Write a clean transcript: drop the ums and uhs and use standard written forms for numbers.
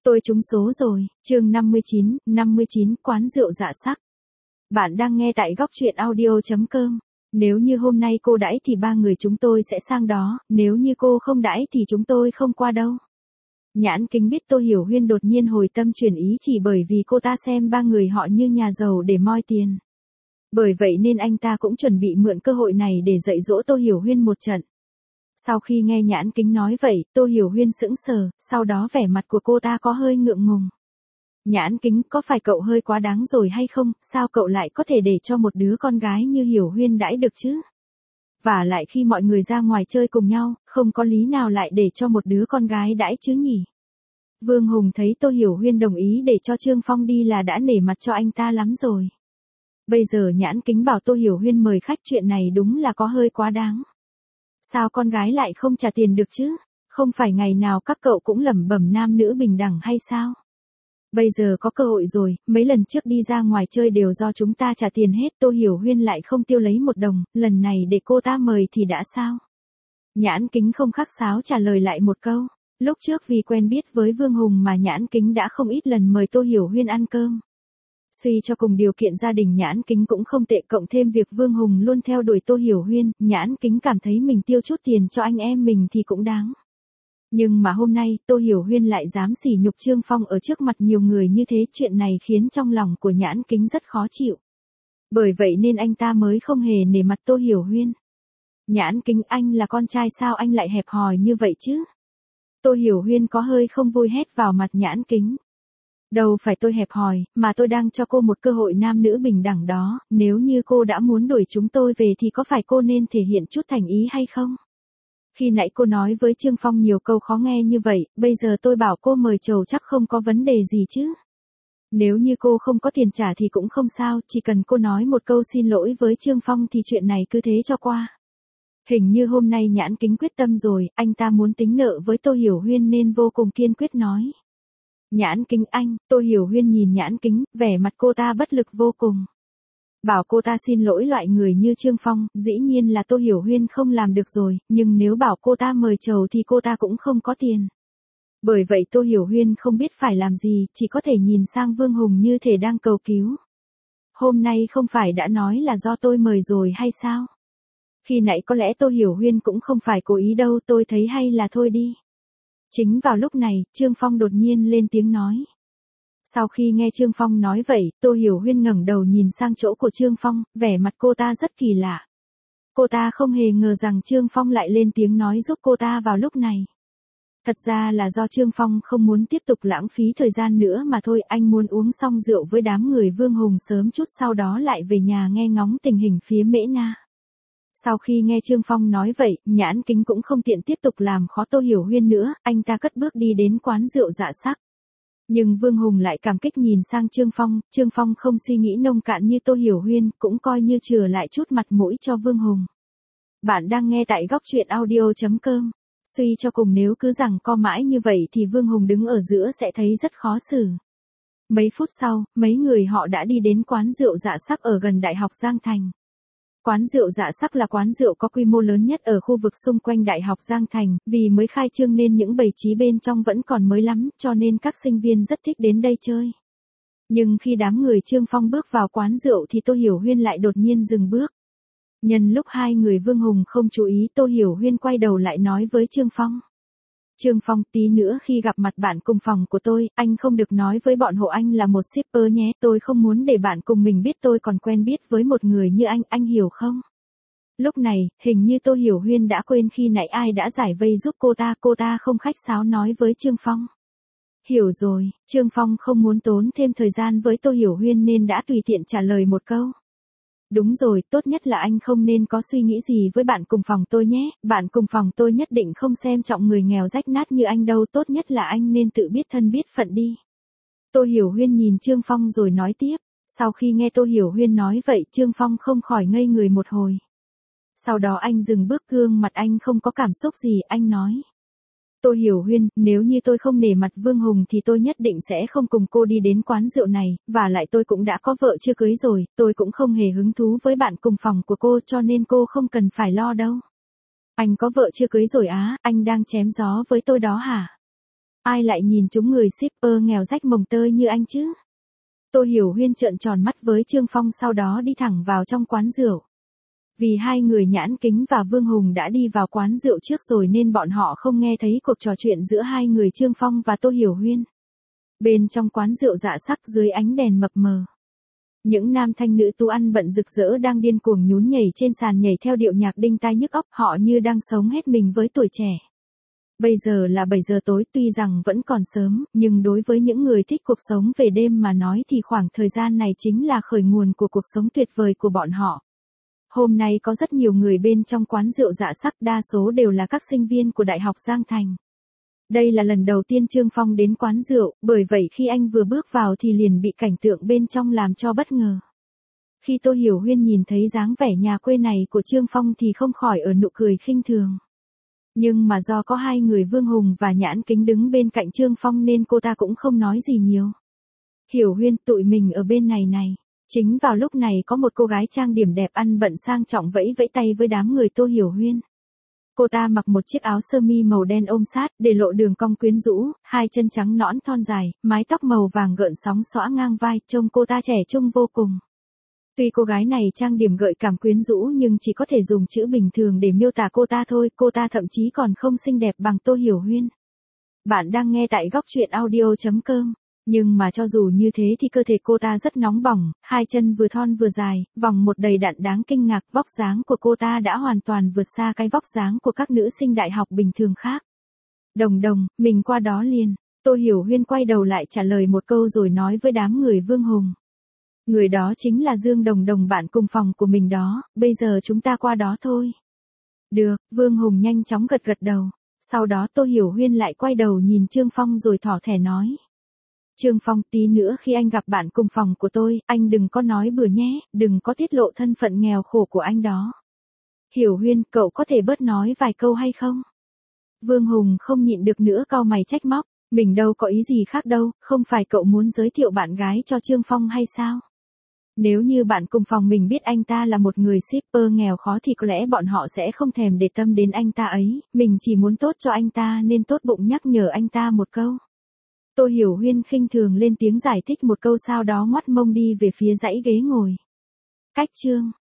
Tôi trúng số rồi, chương 59, quán rượu dạ sắc. Bạn đang nghe tại góc truyện audio.com. Nếu như hôm nay cô đãi thì ba người chúng tôi sẽ sang đó, nếu như cô không đãi thì chúng tôi không qua đâu. Nhãn Kính biết Tô Hiểu Huyên đột nhiên hồi tâm chuyển ý chỉ bởi vì cô ta xem ba người họ như nhà giàu để moi tiền. Bởi vậy nên anh ta cũng chuẩn bị mượn cơ hội này để dạy dỗ Tô Hiểu Huyên một trận. Sau khi nghe Nhãn Kính nói vậy, Tô Hiểu Huyên sững sờ, sau đó vẻ mặt của cô ta có hơi ngượng ngùng. Nhãn Kính, có phải cậu hơi quá đáng rồi hay không, sao cậu lại có thể để cho một đứa con gái như Hiểu Huyên đãi được chứ? Và lại khi mọi người ra ngoài chơi cùng nhau, không có lý nào lại để cho một đứa con gái đãi chứ nhỉ? Vương Hùng thấy Tô Hiểu Huyên đồng ý để cho Trương Phong đi là đã nể mặt cho anh ta lắm rồi. Bây giờ Nhãn Kính bảo Tô Hiểu Huyên mời khách, chuyện này đúng là có hơi quá đáng. Sao con gái lại không trả tiền được chứ? Không phải ngày nào các cậu cũng lẩm bẩm nam nữ bình đẳng hay sao? Bây giờ có cơ hội rồi, mấy lần trước đi ra ngoài chơi đều do chúng ta trả tiền hết, Tô Hiểu Huyên lại không tiêu lấy một đồng, lần này để cô ta mời thì đã sao? Nhãn Kính không khách sáo trả lời lại một câu. Lúc trước vì quen biết với Vương Hùng mà Nhãn Kính đã không ít lần mời Tô Hiểu Huyên ăn cơm. Suy cho cùng điều kiện gia đình Nhãn Kính cũng không tệ, cộng thêm việc Vương Hùng luôn theo đuổi Tô Hiểu Huyên, Nhãn Kính cảm thấy mình tiêu chút tiền cho anh em mình thì cũng đáng. Nhưng mà hôm nay, Tô Hiểu Huyên lại dám sỉ nhục Trương Phong ở trước mặt nhiều người như thế, chuyện này khiến trong lòng của Nhãn Kính rất khó chịu. Bởi vậy nên anh ta mới không hề nể mặt Tô Hiểu Huyên. Nhãn Kính, anh là con trai sao anh lại hẹp hòi như vậy chứ? Tô Hiểu Huyên có hơi không vui hét vào mặt Nhãn Kính. Đâu phải tôi hẹp hòi, mà tôi đang cho cô một cơ hội nam nữ bình đẳng đó, nếu như cô đã muốn đuổi chúng tôi về thì có phải cô nên thể hiện chút thành ý hay không? Khi nãy cô nói với Trương Phong nhiều câu khó nghe như vậy, bây giờ tôi bảo cô mời chầu chắc không có vấn đề gì chứ? Nếu như cô không có tiền trả thì cũng không sao, chỉ cần cô nói một câu xin lỗi với Trương Phong thì chuyện này cứ thế cho qua. Hình như hôm nay Nhãn Kính quyết tâm rồi, anh ta muốn tính nợ với Tô Hiểu Huyên nên vô cùng kiên quyết nói. Nhãn Kính anh, Tô Hiểu Huyên nhìn Nhãn Kính, vẻ mặt cô ta bất lực vô cùng. Bảo cô ta xin lỗi loại người như Trương Phong, dĩ nhiên là Tô Hiểu Huyên không làm được rồi, nhưng nếu bảo cô ta mời chầu thì cô ta cũng không có tiền. Bởi vậy Tô Hiểu Huyên không biết phải làm gì, chỉ có thể nhìn sang Vương Hùng như thể đang cầu cứu. Hôm nay không phải đã nói là do tôi mời rồi hay sao? Khi nãy có lẽ Tô Hiểu Huyên cũng không phải cố ý đâu, tôi thấy hay là thôi đi. Chính vào lúc này, Trương Phong đột nhiên lên tiếng nói. Sau khi nghe Trương Phong nói vậy, Tô Hiểu Huyên ngẩng đầu nhìn sang chỗ của Trương Phong, vẻ mặt cô ta rất kỳ lạ. Cô ta không hề ngờ rằng Trương Phong lại lên tiếng nói giúp cô ta vào lúc này. Thật ra là do Trương Phong không muốn tiếp tục lãng phí thời gian nữa mà thôi, anh muốn uống xong rượu với đám người Vương Hùng sớm chút sau đó lại về nhà nghe ngóng tình hình phía Mễ Na. Sau khi nghe Trương Phong nói vậy, Nhãn Kính cũng không tiện tiếp tục làm khó Tô Hiểu Huyên nữa, anh ta cất bước đi đến quán rượu dạ sắc. Nhưng Vương Hùng lại cảm kích nhìn sang Trương Phong không suy nghĩ nông cạn như Tô Hiểu Huyên, cũng coi như chừa lại chút mặt mũi cho Vương Hùng. Bạn đang nghe tại góc truyện audio.com. Suy cho cùng nếu cứ rằng co mãi như vậy thì Vương Hùng đứng ở giữa sẽ thấy rất khó xử. Mấy phút sau, mấy người họ đã đi đến quán rượu dạ sắc ở gần Đại học Giang Thành. Quán rượu dạ sắc là quán rượu có quy mô lớn nhất ở khu vực xung quanh Đại học Giang Thành, vì mới khai trương nên những bày trí bên trong vẫn còn mới lắm, cho nên các sinh viên rất thích đến đây chơi. Nhưng khi đám người Trương Phong bước vào quán rượu thì Tô Hiểu Huyên lại đột nhiên dừng bước. Nhân lúc hai người Vương Hùng không chú ý, Tô Hiểu Huyên quay đầu lại nói với Trương Phong. Trương Phong, tí nữa khi gặp mặt bạn cùng phòng của tôi, anh không được nói với bọn họ anh là một shipper nhé, tôi không muốn để bạn cùng mình biết tôi còn quen biết với một người như anh hiểu không? Lúc này, hình như Tô Hiểu Huyên đã quên khi nãy ai đã giải vây giúp cô ta không khách sáo nói với Trương Phong. Hiểu rồi, Trương Phong không muốn tốn thêm thời gian với Tô Hiểu Huyên nên đã tùy tiện trả lời một câu. Đúng rồi, tốt nhất là anh không nên có suy nghĩ gì với bạn cùng phòng tôi nhé, bạn cùng phòng tôi nhất định không xem trọng người nghèo rách nát như anh đâu, tốt nhất là anh nên tự biết thân biết phận đi. Tô Hiểu Huyên nhìn Trương Phong rồi nói tiếp, sau khi nghe Tô Hiểu Huyên nói vậy Trương Phong không khỏi ngây người một hồi. Sau đó anh dừng bước, gương mặt anh không có cảm xúc gì, anh nói. Tô Hiểu Huyên, nếu như tôi không nể mặt Vương Hùng thì tôi nhất định sẽ không cùng cô đi đến quán rượu này, và lại tôi cũng đã có vợ chưa cưới rồi, tôi cũng không hề hứng thú với bạn cùng phòng của cô cho nên cô không cần phải lo đâu. Anh có vợ chưa cưới rồi á, anh đang chém gió với tôi đó hả? Ai lại nhìn chúng người shipper nghèo rách mồng tơi như anh chứ? Tô Hiểu Huyên trợn tròn mắt với Trương Phong sau đó đi thẳng vào trong quán rượu. Vì hai người Nhãn Kính và Vương Hùng đã đi vào quán rượu trước rồi nên bọn họ không nghe thấy cuộc trò chuyện giữa hai người Trương Phong và Tô Hiểu Huyên. Bên trong quán rượu dạ sắc dưới ánh đèn mập mờ, những nam thanh nữ tú ăn bận rực rỡ đang điên cuồng nhún nhảy trên sàn nhảy theo điệu nhạc đinh tai nhức óc, họ như đang sống hết mình với tuổi trẻ. Bây giờ là 7 giờ tối, tuy rằng vẫn còn sớm, nhưng đối với những người thích cuộc sống về đêm mà nói thì khoảng thời gian này chính là khởi nguồn của cuộc sống tuyệt vời của bọn họ. Hôm nay có rất nhiều người bên trong quán rượu dạ sắc, đa số đều là các sinh viên của Đại học Giang Thành. Đây là lần đầu tiên Trương Phong đến quán rượu, bởi vậy khi anh vừa bước vào thì liền bị cảnh tượng bên trong làm cho bất ngờ. Khi Tô Hiểu Huyên nhìn thấy dáng vẻ nhà quê này của Trương Phong thì không khỏi ở nụ cười khinh thường. Nhưng mà do có hai người Vương Hùng và Nhãn Kính đứng bên cạnh Trương Phong nên cô ta cũng không nói gì nhiều. Hiểu Huyên, tụi mình ở bên này này. Chính vào lúc này có một cô gái trang điểm đẹp ăn bận sang trọng vẫy vẫy tay với đám người Tô Hiểu Huyên. Cô ta mặc một chiếc áo sơ mi màu đen ôm sát, để lộ đường cong quyến rũ, hai chân trắng nõn thon dài, mái tóc màu vàng gợn sóng xõa ngang vai, trông cô ta trẻ trung vô cùng. Tuy cô gái này trang điểm gợi cảm quyến rũ nhưng chỉ có thể dùng chữ bình thường để miêu tả cô ta thôi, cô ta thậm chí còn không xinh đẹp bằng Tô Hiểu Huyên. Bạn đang nghe tại góc truyện audio.com. Nhưng mà cho dù như thế thì cơ thể cô ta rất nóng bỏng, hai chân vừa thon vừa dài, vòng một đầy đặn đáng kinh ngạc, vóc dáng của cô ta đã hoàn toàn vượt xa cái vóc dáng của các nữ sinh đại học bình thường khác. Đồng đồng, mình qua đó liền. Tô Hiểu Huyên quay đầu lại trả lời một câu rồi nói với đám người Vương Hùng. Người đó chính là Dương Đồng Đồng, bạn cùng phòng của mình đó, bây giờ chúng ta qua đó thôi. Được, Vương Hùng nhanh chóng gật gật đầu. Sau đó Tô Hiểu Huyên lại quay đầu nhìn Trương Phong rồi thỏ thẻ nói. Trương Phong, tí nữa khi anh gặp bạn cùng phòng của tôi, anh đừng có nói bừa nhé, đừng có tiết lộ thân phận nghèo khổ của anh đó. Hiểu Huyên, cậu có thể bớt nói vài câu hay không? Vương Hùng không nhịn được nữa cau mày trách móc, mình đâu có ý gì khác đâu, không phải cậu muốn giới thiệu bạn gái cho Trương Phong hay sao? Nếu như bạn cùng phòng mình biết anh ta là một người shipper nghèo khó thì có lẽ bọn họ sẽ không thèm để tâm đến anh ta ấy, mình chỉ muốn tốt cho anh ta nên tốt bụng nhắc nhở anh ta một câu. Tô Hiểu Huyên khinh thường lên tiếng giải thích một câu sau đó ngoắt mông đi về phía dãy ghế ngồi. Cách chương